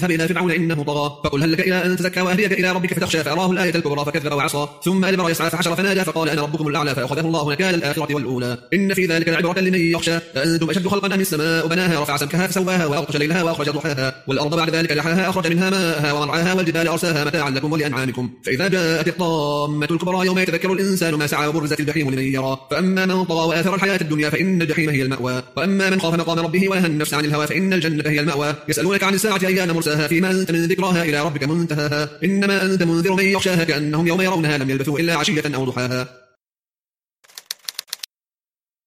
اذهب إلى فرعون إنه طغى فقل هل لك إلى أن تزكى وأهديك إلى ربك فتخشى فأراه الآية الكبرى فكذب وعصى ثم أدبر يسعى فحشر فنادى فقال أنا ربكم الأعلى فأخذه الله نكال الآخرة والأولى إن في ذلك لعبرة لمن يخشى أأنتم أشد خلقا أم السماء بناها رفع سمكها فسواها وأغطش ليلها وأخرج ضحاها والأرض بعد ذلك دحاها أخرج منها ماءها ومرعاها والجبال أرساها متاعا لكم ولأنعامكم فإذا جاءت الطامة الكبرى يوم يتذكر الإنسان ما سعى وبرزت الجحيم لمن يرى فأما من طغى وآثر الحياة الدنيا فإن الجحيم هي المأوى وأما من خاف مقام ربه ونهى النفس عن الهوى فإن الجنة هي المأوى يسألونك عن الساعة أيان مرساها فيما أنت من ذكراها إلى ربك منتهاها إنما أنت منذر من يخشاها كأنهم يوم يرونها لم يلبثوا إلا عشية أو ضحاها